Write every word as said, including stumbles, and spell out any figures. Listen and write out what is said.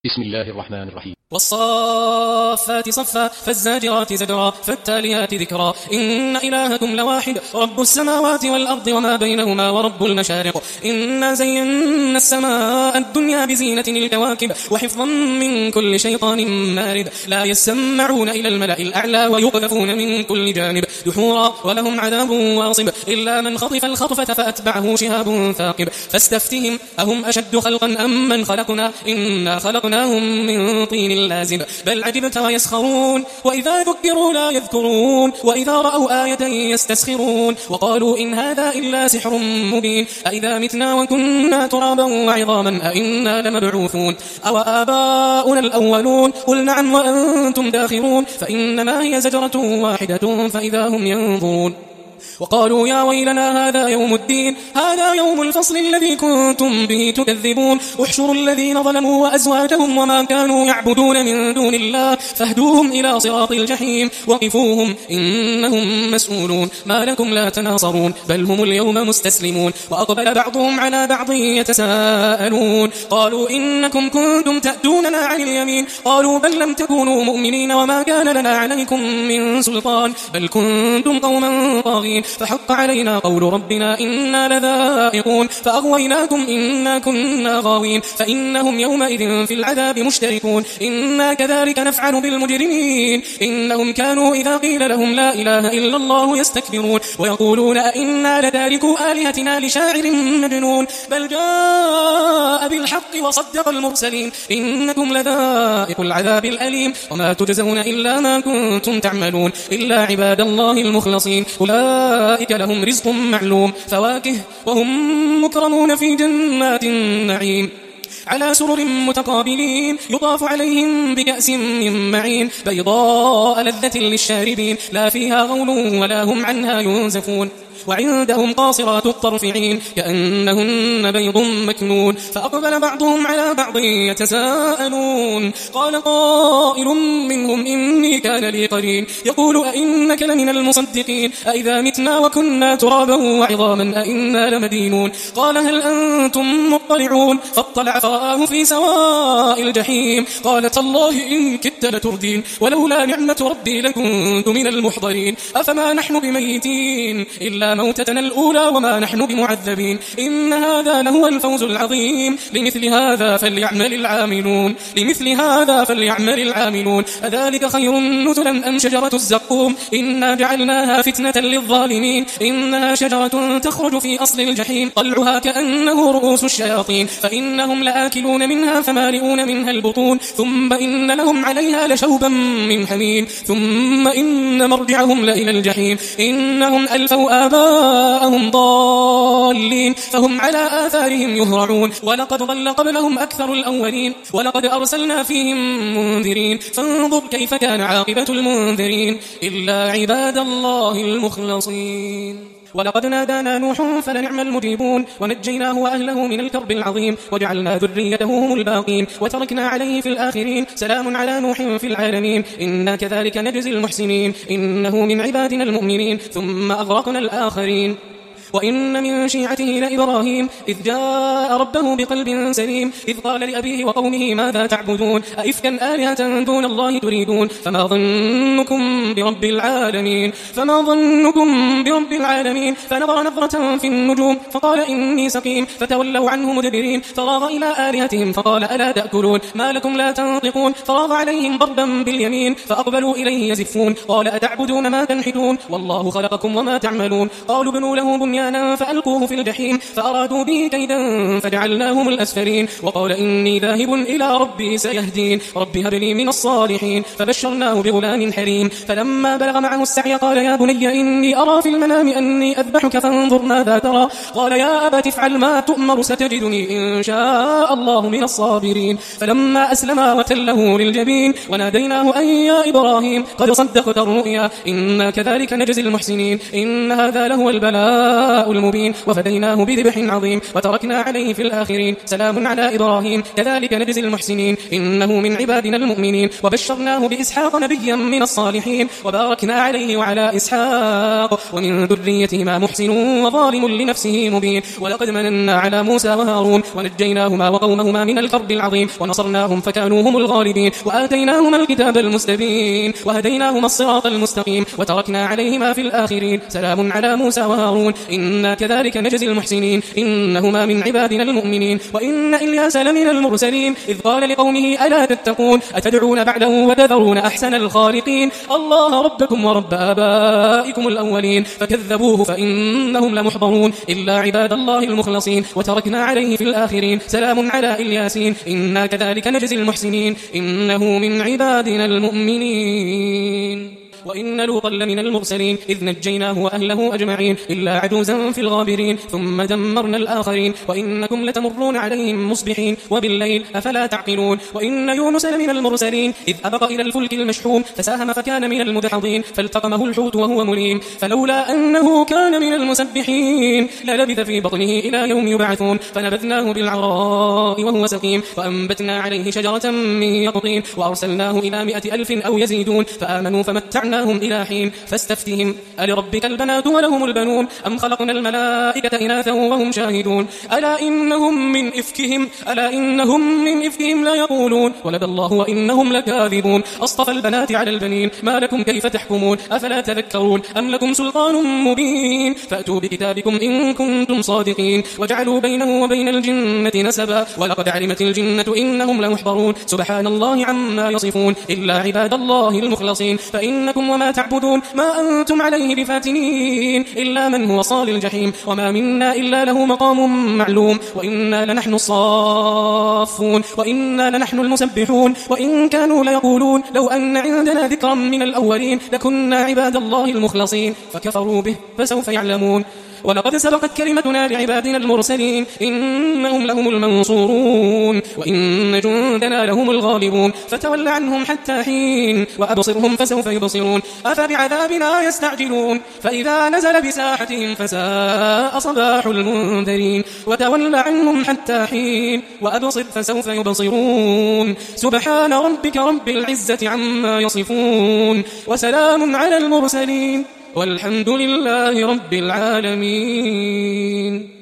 بسم الله الرحمن الرحيم. والصافات صفا فالزاجرات زجرا فالتاليات ذكرا إن إلهكم لواحد رب السماوات والأرض وما بينهما ورب المشارق إنا زينا السماء الدنيا بزينة الكواكب وحفظا من كل شيطان مارد لا يسمعون إلى الملأ الأعلى ويقذفون من كل جانب دحورا ولهم عذاب واصب إلا من خطف الخطفة فأتبعه شهاب ثاقب فاستفتهم أهم أشد خلقا أم من خلقنا إنا خلقناهم من طين لازب بل عجبت ويسخرون وإذا ذكروا لا يذكرون وإذا رأوا آية يستسخرون وقالوا إن هذا إلا سحر مبين أئذا متنا وكنا ترابا وعظاما أئنا لمبعوثون أو آباؤنا الأولون قل نعم وأنتم داخرون فإنما هي زجرة واحدة فإذا هم ينظرون وقالوا يا ويلنا هذا يوم الدين هذا يوم الفصل الذي كنتم به تكذبون احشروا الذين ظلموا وأزواجهم وما كانوا يعبدون من دون الله فاهدوهم إلى صراط الجحيم وقفوهم إنهم مسؤولون ما لكم لا تناصرون بل هم اليوم مستسلمون وأقبل بعضهم على بعض يتساءلون قالوا إنكم كنتم تأتوننا عن اليمين قالوا بل لم تكونوا مؤمنين وما كان لنا عليكم من سلطان بل كنتم قوما طاغين فحق علينا قول ربنا إنا لذائقون فأغويناكم إنا كنا غاوين فإنهم يومئذ في العذاب مشتركون إنا كذلك نفعل بالمجرمين إنهم كانوا إذا قيل لهم لا إله إلا الله يستكبرون ويقولون أئنا لتاركوا آلهتنا لشاعر مجنون بل جاء بالحق وصدق المرسلين إنكم لذائق العذاب الأليم وما تجزون إلا ما كنتم تعملون إلا عباد الله المخلصين أولئك لهم رزق معلوم فواكه وهم مكرمون في جنات النعيم على سرر متقابلين يطاف عليهم بكأس من معين بيضاء لذة للشاربين لا فيها غول ولا هم عنها ينزفون وعندهم قاصرات الطرف عين كأنهن بيض مكنون فأقبل بعضهم على بعض يتساءلون قال قائل منهم إني كان لي قرين يقول أئنك لمن المصدقين أئذا متنا وكنا ترابا وعظاما أئنا لمدينون قال هل أنتم مطلعون فاطلع فرآه في سواء الجحيم قال تالله إن كدت لتردين ولولا نعمة ربي لكنت من المحضرين أفما نحن بميتين إلا موتتنا الأولى وما نحن بمعذبين إن هذا لهو الفوز العظيم لمثل هذا فليعمل العاملون لمثل هذا فليعمل العاملون أذلك خير نزلا أم شجرة الزقوم إنا جعلناها فتنة للظالمين إنها شجرة تخرج في أصل الجحيم طلعها كأنه رؤوس الشياطين فإنهم لآكلون منها فمالئون منها البطون ثم إن لهم عليها لشوبا من حميم ثم إن مرجعهم لإلى الجحيم إنهم ألفوا آباءهم ضالين فهم على آثارهم يهرعون ولقد ضل قبلهم أكثر الأولين ولقد أرسلنا فيهم منذرين فانظر كيف كان عاقبة المنذرين إلا عباد الله المخلصين ولقد نادانا نوح فلنعم المجيبون ونجيناه وأهله من الكرب العظيم وجعلنا ذريته هم الباقين وتركنا عليه في الآخرين سلام على نوح في العالمين إنا كذلك نجزي المحسنين إنه من عبادنا المؤمنين ثم أغرقنا الآخرين وإن من شيعته لإبراهيم إذ جاء ربه بقلب سليم إذ قال لأبيه وقومه ماذا تعبدون أئفكا آلهة دون الله تريدون فما ظنكم برب العالمين فما ظنكم برب العالمين فنظر نظرة في النجوم فقال إني سقيم فتولوا عنه مدبرين فراغ إلى آلهتهم فقال ألا تأكلون ما لكم لا تنطقون فراغ عليهم ضربا باليمين فأقبلوا إليه يزفون قال أتعبدون ما تنحتون والله خلقكم وما تعملون قالوا بنوا له بنيانا فألقوه في الجحيم فأرادوا به كيدا فجعلناهم الأسفلين وقال إني ذاهب إلى ربي سيهدين رب هب لي من الصالحين فبشرناه بغلام حليم فلما بلغ معه السعي قال يا بني إني أرى في المنام أني أذبحك فانظر ماذا ترى قال يا أبت افعل ما تؤمر ستجدني إن شاء الله من الصابرين فلما أسلما وتله للجبين وناديناه أن يا إبراهيم قد صدقت الرؤيا إنا كذلك نجزي المحسنين إن هذا لهو البلاء البلاء المبين وفديناه بذبح عظيم وتركنا عليه في الآخرين سلام على إبراهيم كذلك نجزي المحسنين إنه من عبادنا المؤمنين وبشرناه بإسحاق نبيا من الصالحين وباركنا عليه وعلى إسحاق ومن ذريتهما محسن وظالم لنفسه مبين ولقد مننا على موسى وهارون ونجيناهما وقومهما من الكرب العظيم ونصرناهم فكانوا هم الغالبين وآتيناهما الكتاب المستبين وهديناهما الصراط المستقيم وتركنا عليهما في الآخرين سلام على موسى وهارون إنا كذلك نجزي المحسنين إنهما من عبادنا المؤمنين وإن إلياس لمن المرسلين إذ قال لقومه ألا تتقون أتدعون بعده وتذرون أحسن الخالقين الله ربكم ورب آبائكم الأولين فكذبوه فإنهم لمحضرون إلا عباد الله المخلصين وتركنا عليه في الآخرين سلام على إلياسين إنا كذلك نجزي المحسنين إنه من عبادنا المؤمنين وإن لوطا لمن المرسلين إذ نجيناه وأهله أجمعين إلا عجوزا في الغابرين ثم دمرنا الآخرين وإنكم لتمرون عليهم مصبحين وبالليل أفلا تعقلون وإن يونس لمن المرسلين إذ أبق إلى الفلك المشحون فساهم فكان من المدحضين فالتقمه الحوت وهو مليم فلولا أنه كان من المسبحين للبث في بطنه إلى يوم يبعثون فنبذناه بالعراء وهو سقيم وأنبتنا عليه شجرة من يقطين وأرسلناه إلى مئة ألف أو يزيدون فآمنوا فمتعنا إلى حين فاستفتهم ألربك البنات ولهم البنون أم خلقنا الملائكة إناثا وهم شاهدون ألا إنهم من إفكهم ألا إنهم من إفكهم لا يقولون ولد الله وإنهم لكاذبون أصطفى البنات على البنين ما لكم كيف تحكمون أفلا تذكرون أم لكم سلطان مبين فأتوا بكتابكم إن كنتم صادقين وجعلوا بينه وبين الجنة نسبا ولقد علمت الجنة إنهم لمحضرون سبحان الله عما يصفون إلا عباد الله المخلصين فإنكم وما تعبدون ما أنتم عليه بفاتنين إلا من هو صال الجحيم وما منا إلا له مقام معلوم وإنا لنحن الصافون وإنا لنحن المسبحون وإن كانوا ليقولون لو أن عندنا ذكرا من الأولين لكنا عباد الله المخلصين فكفروا به فسوف يعلمون ولقد سبقت كلمتنا لعبادنا المرسلين إنهم لهم المنصورون وإن جندنا لهم الغالبون فتول عنهم حتى حين وأبصرهم فسوف يبصرون أفبعذابنا يستعجلون فإذا نزل بساحتهم فساء صباح المنذرين وتول عنهم حتى حين وأبصر فسوف يبصرون سبحان ربك رب العزة عما يصفون وسلام على المرسلين والحمد لله رب العالمين.